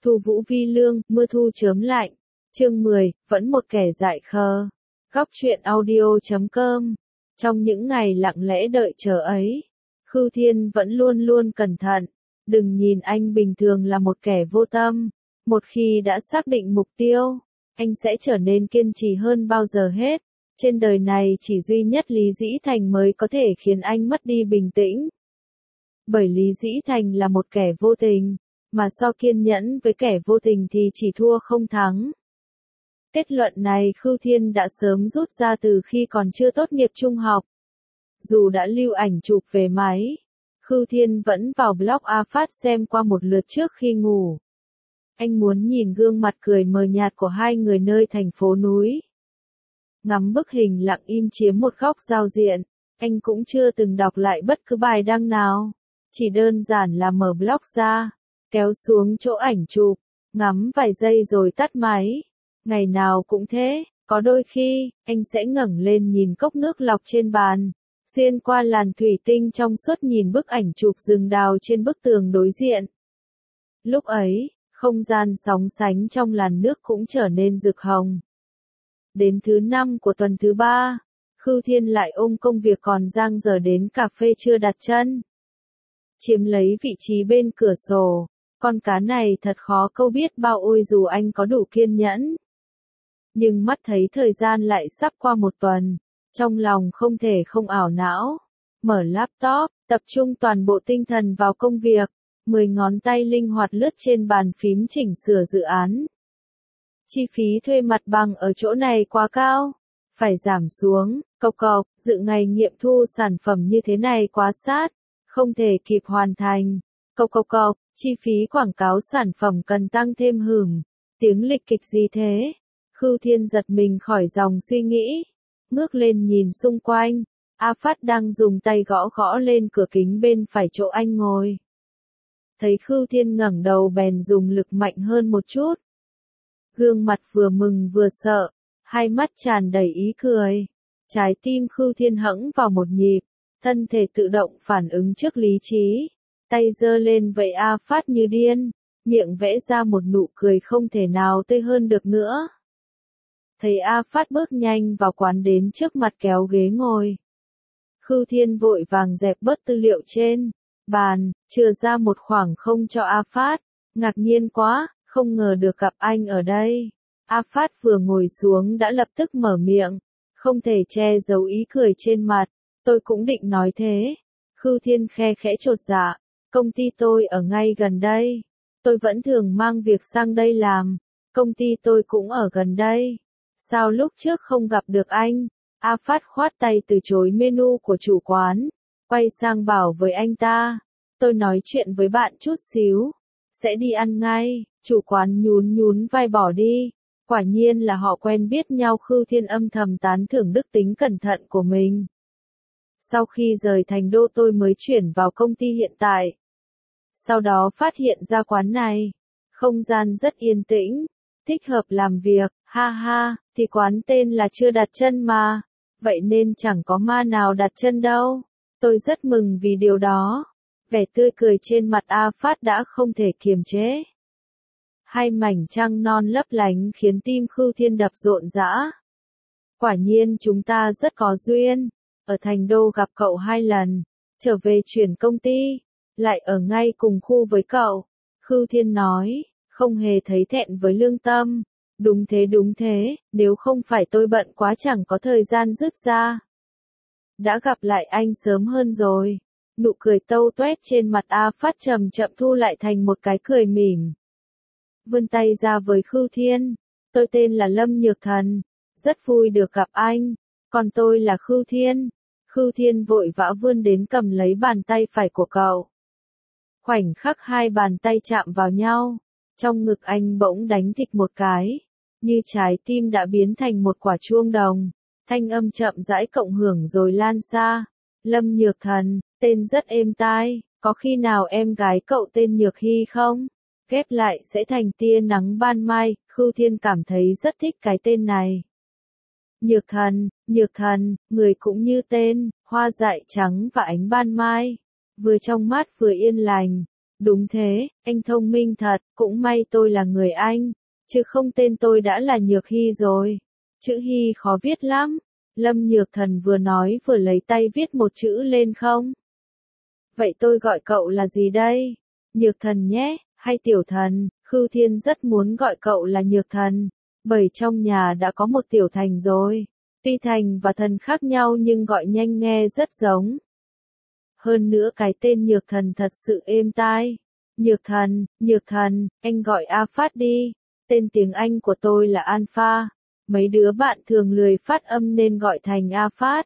Thu Vũ Vi Lương, mưa thu chớm lạnh. Chương 10, vẫn một kẻ dại khờ. Góc truyện audio.com. Trong những ngày lặng lẽ đợi chờ ấy, Khưu Thiên vẫn luôn luôn cẩn thận. Đừng nhìn anh bình thường là một kẻ vô tâm. Một khi đã xác định mục tiêu, anh sẽ trở nên kiên trì hơn bao giờ hết. Trên đời này chỉ duy nhất Lý Dĩ Thành mới có thể khiến anh mất đi bình tĩnh. Bởi Lý Dĩ Thành là một kẻ vô tình, mà so kiên nhẫn với kẻ vô tình thì chỉ thua không thắng. Kết luận này Khưu Thiên đã sớm rút ra từ khi còn chưa tốt nghiệp trung học. Dù đã lưu ảnh chụp về máy, Khưu Thiên vẫn vào blog A Phát xem qua một lượt trước khi ngủ. Anh muốn nhìn gương mặt cười mờ nhạt của hai người nơi thành phố núi. Ngắm bức hình lặng im chiếm một góc giao diện, anh cũng chưa từng đọc lại bất cứ bài đăng nào. Chỉ đơn giản là mở blog ra, kéo xuống chỗ ảnh chụp, ngắm vài giây rồi tắt máy. Ngày nào cũng thế, có đôi khi, anh sẽ ngẩng lên nhìn cốc nước lọc trên bàn, xuyên qua làn thủy tinh trong suốt nhìn bức ảnh chụp rừng đào trên bức tường đối diện. Lúc ấy, không gian sóng sánh trong làn nước cũng trở nên rực hồng. Đến thứ 5 của tuần thứ 3, Khưu Thiên lại ôm công việc còn dang dở đến cà phê chưa đặt chân. Chiếm lấy vị trí bên cửa sổ, con cá này thật khó câu biết bao ôi dù anh có đủ kiên nhẫn. Nhưng mắt thấy thời gian lại sắp qua một tuần, trong lòng không thể không ảo não. Mở laptop, tập trung toàn bộ tinh thần vào công việc, 10 ngón tay linh hoạt lướt trên bàn phím chỉnh sửa dự án. Chi phí thuê mặt bằng ở chỗ này quá cao, phải giảm xuống, cộc, dự ngày nghiệm thu sản phẩm như thế này quá sát, không thể kịp hoàn thành, cộc, chi phí quảng cáo sản phẩm cần tăng thêm tiếng lịch kịch gì thế? Khưu Thiên giật mình khỏi dòng suy nghĩ, ngước lên nhìn xung quanh, A Phát đang dùng tay gõ gõ lên cửa kính bên phải chỗ anh ngồi. Thấy Khưu Thiên ngẩng đầu bèn dùng lực mạnh hơn một chút. Gương mặt vừa mừng vừa sợ, hai mắt tràn đầy ý cười. Trái tim Khưu Thiên hẫng vào một nhịp, thân thể tự động phản ứng trước lý trí. Tay giơ lên vẫy A Phát như điên, miệng vẽ ra một nụ cười không thể nào tươi hơn được nữa. Thấy A Phát bước nhanh vào quán đến trước mặt kéo ghế ngồi. Khưu Thiên vội vàng dẹp bớt tư liệu trên bàn, chừa ra một khoảng không cho A Phát. Ngạc nhiên quá, không ngờ được gặp anh ở đây. A Phát vừa ngồi xuống đã lập tức mở miệng, không thể che giấu ý cười trên mặt. Tôi cũng định nói thế. Khưu Thiên khe khẽ chột dạ, công ty tôi ở ngay gần đây. Tôi vẫn thường mang việc sang đây làm. Công ty tôi cũng ở gần đây. Sao lúc trước không gặp được anh? A Phát khoát tay từ chối menu của chủ quán, quay sang bảo với anh ta, tôi nói chuyện với bạn chút xíu, sẽ đi ăn ngay. Chủ quán nhún nhún vai bỏ đi. Quả nhiên là họ quen biết nhau. Khưu Thiên âm thầm tán thưởng đức tính cẩn thận của mình. Sau khi rời thành đô tôi mới chuyển vào công ty hiện tại. Sau đó phát hiện ra quán này, không gian rất yên tĩnh, thích hợp làm việc, ha ha, thì quán tên là chưa đặt chân mà, vậy nên chẳng có ma nào đặt chân đâu. Tôi rất mừng vì điều đó. Vẻ tươi cười trên mặt A Phát đã không thể kiềm chế. Hai mảnh trăng non lấp lánh khiến tim Khưu Thiên đập rộn rã. Quả nhiên chúng ta rất có duyên. Ở thành đô gặp cậu 2 lần, trở về chuyển công ty, lại ở ngay cùng khu với cậu. Khưu Thiên nói, không hề thấy thẹn với lương tâm. Đúng thế, nếu không phải tôi bận quá chẳng có thời gian dứt ra. Đã gặp lại anh sớm hơn rồi. Nụ cười tâu tuét trên mặt A Phát chậm chậm thu lại thành một cái cười mỉm. Vươn tay ra với Khưu Thiên, tôi tên là Lâm Nhược Thần, rất vui được gặp anh, còn tôi là Khưu Thiên. Khưu Thiên vội vã vươn đến cầm lấy bàn tay phải của cậu. Khoảnh khắc hai bàn tay chạm vào nhau, trong ngực anh bỗng đánh thịch một cái, như trái tim đã biến thành một quả chuông đồng, thanh âm chậm rãi cộng hưởng rồi lan xa. Lâm Nhược Thần, tên rất êm tai, có khi nào em gái cậu tên Nhược Hy không? Ghép lại sẽ thành tia nắng ban mai. Khưu Thiên cảm thấy rất thích cái tên này. Nhược Thần, người cũng như tên, hoa dại trắng và ánh ban mai, vừa trong mát vừa yên lành, Đúng thế, anh thông minh thật, cũng may tôi là người Anh, chứ không tên tôi đã là Nhược Hy rồi. Chữ Hy khó viết lắm. Lâm Nhược Thần vừa nói vừa lấy tay viết một chữ lên không. Vậy tôi gọi cậu là gì đây? Nhược Thần nhé, hay Tiểu Thần? Khưu Thiên rất muốn gọi cậu là Nhược Thần, bởi trong nhà đã có một Tiểu Thành rồi. Tuy Thành và Thần khác nhau nhưng gọi nhanh nghe rất giống. Hơn nữa cái tên Nhược Thần thật sự êm tai. Nhược Thần, anh gọi A Phát đi. Tên tiếng Anh của tôi là Alpha. Mấy đứa bạn thường lười phát âm nên gọi thành A Phát.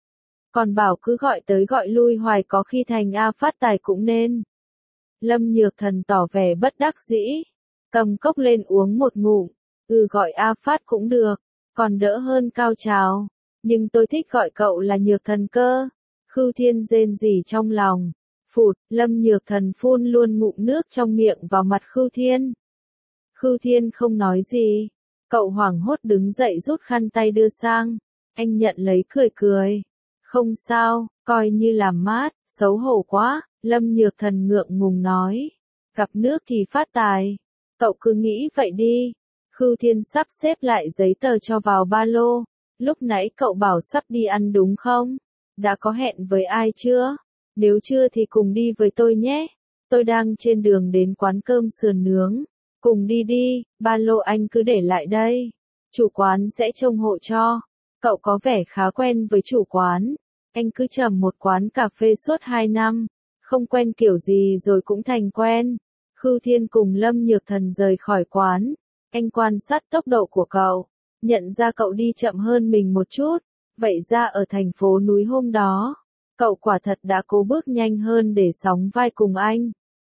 Còn bảo cứ gọi tới gọi lui hoài có khi thành A Phát tài cũng nên. Lâm Nhược Thần tỏ vẻ bất đắc dĩ. Cầm cốc lên uống một ngụm. Gọi A Phát cũng được. Còn đỡ hơn Cao Trào. Nhưng tôi thích gọi cậu là Nhược Thần cơ. Khưu Thiên rên rỉ trong lòng. Phụt, Lâm Nhược Thần phun luôn ngụm nước trong miệng vào mặt Khưu Thiên. Khưu Thiên không nói gì. Cậu hoảng hốt đứng dậy rút khăn tay đưa sang. Anh nhận lấy cười cười. Không sao, coi như làm mát, xấu hổ quá, Lâm Nhược Thần ngượng ngùng nói. Gặp nước thì phát tài. Cậu cứ nghĩ vậy đi. Khưu Thiên sắp xếp lại giấy tờ cho vào ba lô. Lúc nãy cậu bảo sắp đi ăn đúng không? Đã có hẹn với ai chưa? Nếu chưa thì cùng đi với tôi nhé. Tôi đang trên đường đến quán cơm sườn nướng. Cùng đi đi, ba lô anh cứ để lại đây. Chủ quán sẽ trông hộ cho. Cậu có vẻ khá quen với chủ quán. Anh cứ trầm một quán cà phê suốt 2 năm. Không quen kiểu gì rồi cũng thành quen. Khưu Thiên cùng Lâm Nhược Thần rời khỏi quán. Anh quan sát tốc độ của cậu. Nhận ra cậu đi chậm hơn mình một chút. Vậy ra ở thành phố núi hôm đó, cậu quả thật đã cố bước nhanh hơn để sóng vai cùng anh.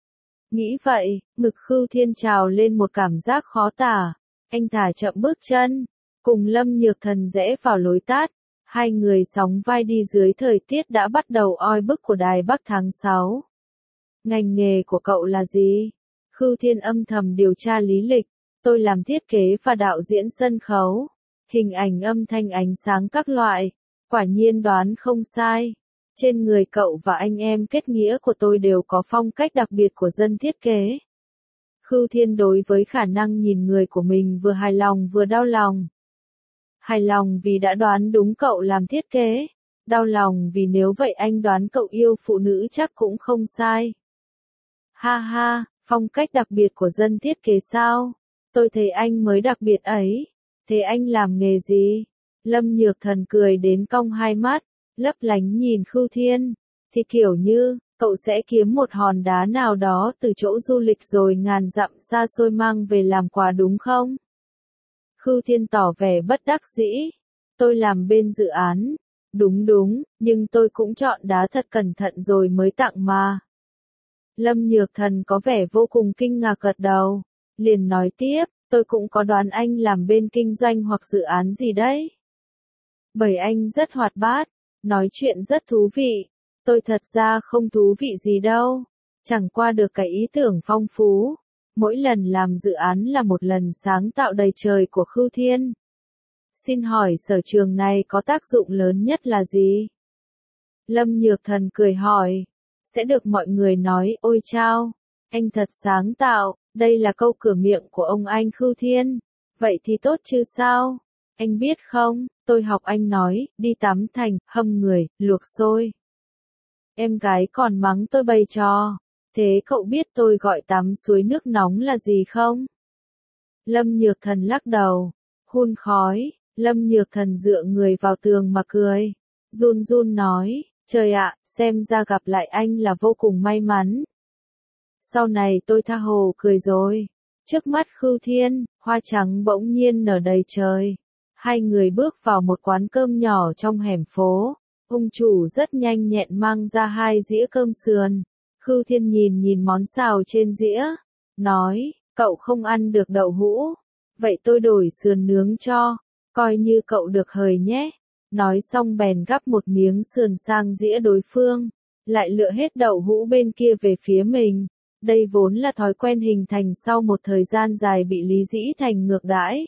Nghĩ vậy, ngực Khưu Thiên trào lên một cảm giác khó tả. Anh thả chậm bước chân, cùng Lâm Nhược Thần rẽ vào lối tát. Hai người sóng vai đi dưới thời tiết đã bắt đầu oi bức của Đài Bắc tháng 6. Ngành nghề của cậu là gì? Khưu Thiên âm thầm điều tra lý lịch. Tôi làm thiết kế và đạo diễn sân khấu, hình ảnh âm thanh ánh sáng các loại. Quả nhiên đoán không sai. Trên người cậu và anh em kết nghĩa của tôi đều có phong cách đặc biệt của dân thiết kế. Khưu Thiên đối với khả năng nhìn người của mình vừa hài lòng vừa đau lòng. Hài lòng vì đã đoán đúng cậu làm thiết kế. Đau lòng vì nếu vậy anh đoán cậu yêu phụ nữ chắc cũng không sai. Ha ha, phong cách đặc biệt của dân thiết kế sao? Tôi thấy anh mới đặc biệt ấy. Thế anh làm nghề gì? Lâm Nhược Thần cười đến cong hai mắt, lấp lánh nhìn Khưu Thiên. Thì kiểu như, cậu sẽ kiếm một hòn đá nào đó từ chỗ du lịch rồi ngàn dặm xa xôi mang về làm quà đúng không? Khưu Thiên tỏ vẻ bất đắc dĩ. Tôi làm bên dự án. Đúng, nhưng tôi cũng chọn đá thật cẩn thận rồi mới tặng mà. Lâm Nhược Thần có vẻ vô cùng kinh ngạc gật đầu. Liền nói tiếp, tôi cũng có đoán anh làm bên kinh doanh hoặc dự án gì đấy. Bởi anh rất hoạt bát, nói chuyện rất thú vị. Tôi thật ra không thú vị gì đâu. Chẳng qua được cái ý tưởng phong phú. Mỗi lần làm dự án là một lần sáng tạo đầy trời của Khưu Thiên. Xin hỏi sở trường này có tác dụng lớn nhất là gì? Lâm Nhược Thần cười hỏi. Sẽ được mọi người nói, ôi chao, anh thật sáng tạo, đây là câu cửa miệng của ông anh Khưu Thiên. Vậy thì tốt chứ sao? Anh biết không, tôi học anh nói, đi tắm thành, hâm người, luộc xôi. Em gái còn mắng tôi bày trò. Thế cậu biết tôi gọi tắm suối nước nóng là gì không? Lâm Nhược Thần lắc đầu. Hun khói. Lâm Nhược Thần dựa người vào tường mà cười. Run run nói, trời ạ, xem ra gặp lại anh là vô cùng may mắn. Sau này tôi tha hồ cười rồi. Trước mắt Khưu Thiên, hoa trắng bỗng nhiên nở đầy trời. Hai người bước vào một quán cơm nhỏ trong hẻm phố. Ông chủ rất nhanh nhẹn mang ra 2 dĩa cơm sườn. Khưu Thiên nhìn món xào trên dĩa. Nói, cậu không ăn được đậu hũ. Vậy tôi đổi sườn nướng cho. Coi như cậu được hời nhé. Nói xong bèn gắp một miếng sườn sang dĩa đối phương. Lại lựa hết đậu hũ bên kia về phía mình. Đây vốn là thói quen hình thành sau một thời gian dài bị Lý Dĩ Thành ngược đãi.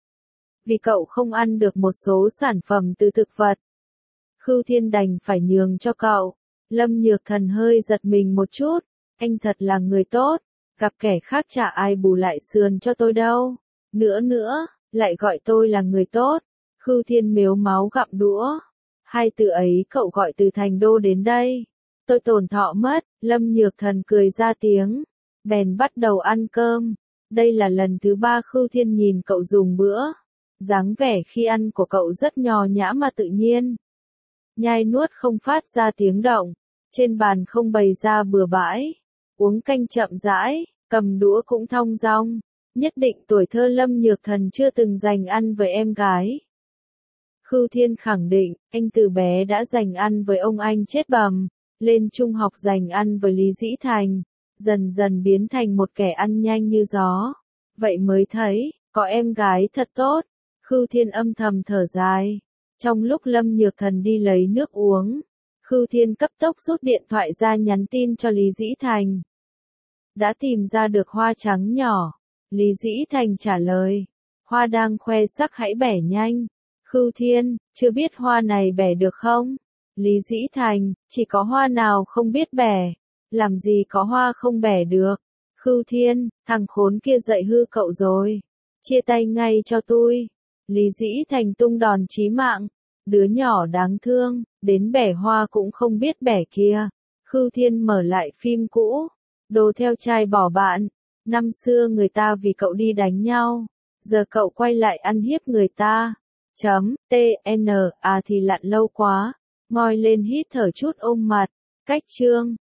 Vì cậu không ăn được một số sản phẩm từ thực vật. Khưu Thiên đành phải nhường cho cậu. Lâm Nhược Thần hơi giật mình một chút. anh thật là người tốt, gặp kẻ khác chả ai bù lại sườn cho tôi đâu. Nữa, lại gọi tôi là người tốt. Khưu Thiên mếu máu gặm đũa. Hai từ ấy cậu gọi từ Thành Đô đến đây. Tôi tổn thọ mất, Lâm Nhược Thần cười ra tiếng. Bèn bắt đầu ăn cơm. Đây là lần thứ 3 Khưu Thiên nhìn cậu dùng bữa. Dáng vẻ khi ăn của cậu rất nho nhã mà tự nhiên. Nhai nuốt không phát ra tiếng động. Trên bàn không bày ra bừa bãi. Uống canh chậm rãi, cầm đũa cũng thong dong. Nhất định tuổi thơ Lâm Nhược Thần chưa từng dành ăn với em gái. Khưu Thiên khẳng định, anh từ bé đã dành ăn với ông anh chết bầm. Lên trung học dành ăn với Lý Dĩ Thành. Dần dần biến thành một kẻ ăn nhanh như gió. Vậy mới thấy, có em gái thật tốt. Khưu Thiên âm thầm thở dài. Trong lúc Lâm Nhược Thần đi lấy nước uống, Khưu Thiên cấp tốc rút điện thoại ra nhắn tin cho Lý Dĩ Thành. Đã tìm ra được hoa trắng nhỏ. Lý Dĩ Thành trả lời. Hoa đang khoe sắc hãy bẻ nhanh. Khưu Thiên, chưa biết hoa này bẻ được không? Lý Dĩ Thành, chỉ có hoa nào không biết bẻ. Làm gì có hoa không bẻ được. Khưu Thiên, thằng khốn kia dạy hư cậu rồi. Chia tay ngay cho tôi. Lý Dĩ Thành tung đòn chí mạng. Đứa nhỏ đáng thương, đến bẻ hoa cũng không biết bẻ kia. Khưu Thiên mở lại phim cũ. Đồ theo trai bỏ bạn. Năm xưa người ta vì cậu đi đánh nhau. Giờ cậu quay lại ăn hiếp người ta. TNA thì lặn lâu quá. Ngoi lên hít thở chút ôm mặt. Cách chương.